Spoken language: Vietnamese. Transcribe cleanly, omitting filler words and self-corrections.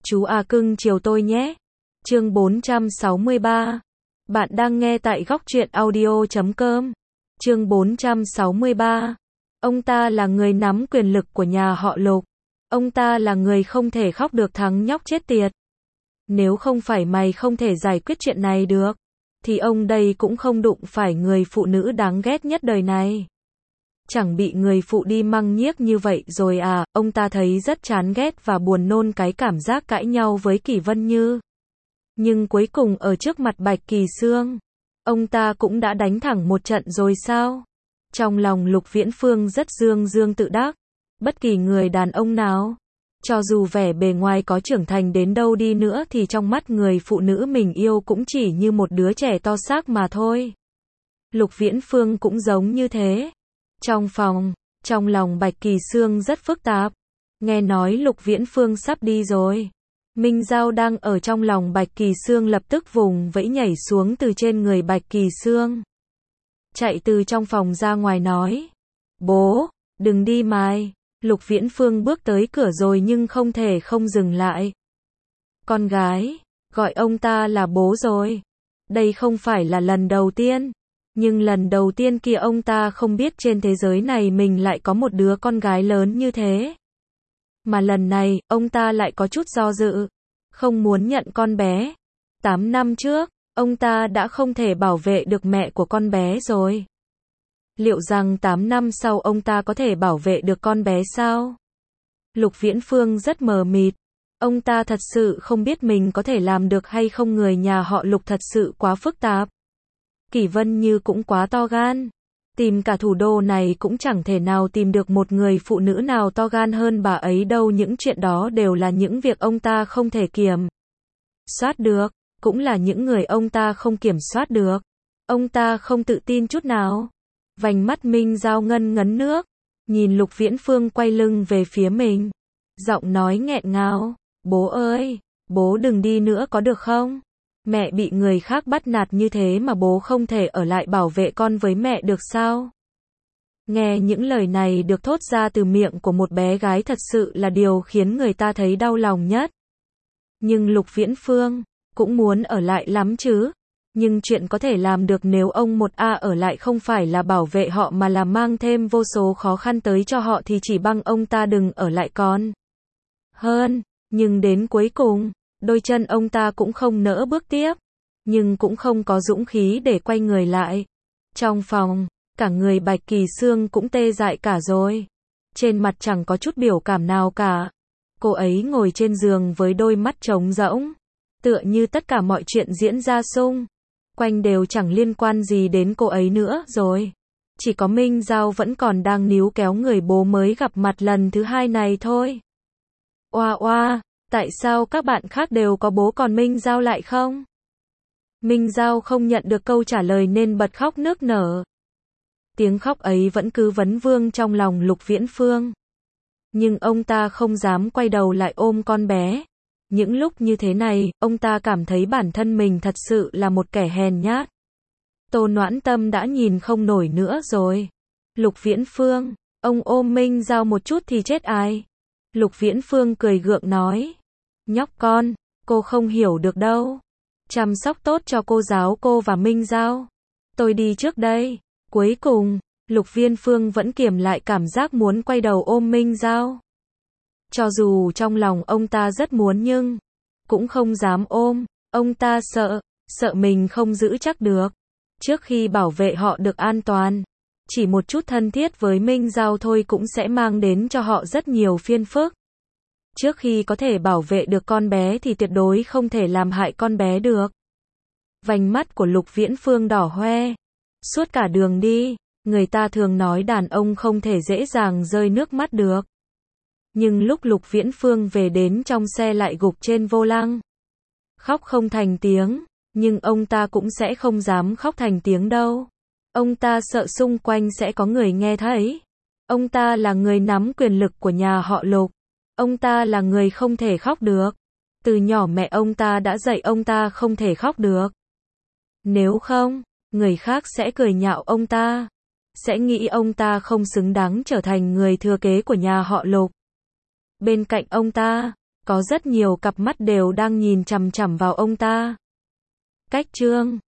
Chú A cưng chiều tôi nhé. Chương 463. Bạn đang nghe tại góc truyện audio.com. Chương 463. Ông ta là người nắm quyền lực của nhà họ Lục. Ông ta là người không thể khóc được thằng nhóc chết tiệt. Nếu không phải mày không thể giải quyết chuyện này được, thì ông đây cũng không đụng phải người phụ nữ đáng ghét nhất đời này. Chẳng bị người phụ đi măng nhiếc như vậy rồi à, ông ta thấy rất chán ghét và buồn nôn cái cảm giác cãi nhau với Kỷ Vân Như. Nhưng cuối cùng ở trước mặt Bạch Kỳ Xương, ông ta cũng đã đánh thẳng một trận rồi sao? Trong lòng Lục Viễn Phương rất dương dương tự đắc. Bất kỳ người đàn ông nào, cho dù vẻ bề ngoài có trưởng thành đến đâu đi nữa thì trong mắt người phụ nữ mình yêu cũng chỉ như một đứa trẻ to xác mà thôi. Lục Viễn Phương cũng giống như thế. Trong phòng, trong lòng Bạch Kỳ Xương rất phức tạp. Nghe nói Lục Viễn Phương sắp đi rồi. Minh Giao đang ở trong lòng Bạch Kỳ Xương lập tức vùng vẫy nhảy xuống từ trên người Bạch Kỳ Xương. Chạy từ trong phòng ra ngoài nói. Bố, đừng đi mày. Lục Viễn Phương bước tới cửa rồi nhưng không thể không dừng lại. Con gái, gọi ông ta là bố rồi. Đây không phải là lần đầu tiên. Nhưng lần đầu tiên kia ông ta không biết trên thế giới này mình lại có một đứa con gái lớn như thế. Mà lần này, ông ta lại có chút do dự. Không muốn nhận con bé. 8 năm trước, ông ta đã không thể bảo vệ được mẹ của con bé rồi. Liệu rằng 8 năm sau ông ta có thể bảo vệ được con bé sao? Lục Viễn Phương rất mờ mịt. Ông ta thật sự không biết mình có thể làm được hay không, người nhà họ Lục thật sự quá phức tạp. Kỷ Vân Như cũng quá to gan. Tìm cả thủ đô này cũng chẳng thể nào tìm được một người phụ nữ nào to gan hơn bà ấy đâu. Những chuyện đó đều là những việc ông ta không thể kiểm soát được, cũng là những người ông ta không kiểm soát được. Ông ta không tự tin chút nào. Vành mắt Minh Giao ngân ngấn nước, nhìn Lục Viễn Phương quay lưng về phía mình. Giọng nói nghẹn ngào, bố ơi, bố đừng đi nữa có được không? Mẹ bị người khác bắt nạt như thế mà bố không thể ở lại bảo vệ con với mẹ được sao? Nghe những lời này được thốt ra từ miệng của một bé gái thật sự là điều khiến người ta thấy đau lòng nhất. Nhưng Lục Viễn Phương cũng muốn ở lại lắm chứ. Nhưng chuyện có thể làm được nếu ông một A ở lại không phải là bảo vệ họ mà là mang thêm vô số khó khăn tới cho họ thì chỉ bằng ông ta đừng ở lại con hơn. Nhưng đến cuối cùng, đôi chân ông ta cũng không nỡ bước tiếp. Nhưng cũng không có dũng khí để quay người lại. Trong phòng, cả người Bạch Kỳ Xương cũng tê dại cả rồi. Trên mặt chẳng có chút biểu cảm nào cả. Cô ấy ngồi trên giường với đôi mắt trống rỗng. Tựa như tất cả mọi chuyện diễn ra xung quanh đều chẳng liên quan gì đến cô ấy nữa rồi. Chỉ có Minh Giao vẫn còn đang níu kéo người bố mới gặp mặt lần thứ hai này thôi. Oa oa, tại sao các bạn khác đều có bố còn Minh Giao lại không? Minh Giao không nhận được câu trả lời nên bật khóc nức nở. Tiếng khóc ấy vẫn cứ vấn vương trong lòng Lục Viễn Phương. Nhưng ông ta không dám quay đầu lại ôm con bé. Những lúc như thế này, ông ta cảm thấy bản thân mình thật sự là một kẻ hèn nhát. Tô Noãn Tâm đã nhìn không nổi nữa rồi. Lục Viễn Phương, ông ôm Minh Giao một chút thì chết ai? Lục Viễn Phương cười gượng nói. Nhóc con, cô không hiểu được đâu. Chăm sóc tốt cho cô giáo cô và Minh Giao. Tôi đi trước đây. Cuối cùng, Lục Viễn Phương vẫn kiềm lại cảm giác muốn quay đầu ôm Minh Giao. Cho dù trong lòng ông ta rất muốn nhưng cũng không dám ôm. Ông ta sợ mình không giữ chắc được. Trước khi bảo vệ họ được an toàn, chỉ một chút thân thiết với Minh Giao thôi cũng sẽ mang đến cho họ rất nhiều phiền phức. Trước khi có thể bảo vệ được con bé thì tuyệt đối không thể làm hại con bé được. Vành mắt của Lục Viễn Phương đỏ hoe. Suốt cả đường đi, người ta thường nói đàn ông không thể dễ dàng rơi nước mắt được. Nhưng lúc Lục Viễn Phương về đến trong xe lại gục trên vô lăng. Khóc không thành tiếng, nhưng ông ta cũng sẽ không dám khóc thành tiếng đâu. Ông ta sợ xung quanh sẽ có người nghe thấy. Ông ta là người nắm quyền lực của nhà họ Lục. Ông ta là người không thể khóc được. Từ nhỏ mẹ ông ta đã dạy ông ta không thể khóc được. Nếu không, người khác sẽ cười nhạo ông ta. Sẽ nghĩ ông ta không xứng đáng trở thành người thừa kế của nhà họ Lục. Bên cạnh ông ta, Có rất nhiều cặp mắt đều đang nhìn chằm chằm vào ông ta. Cách Trương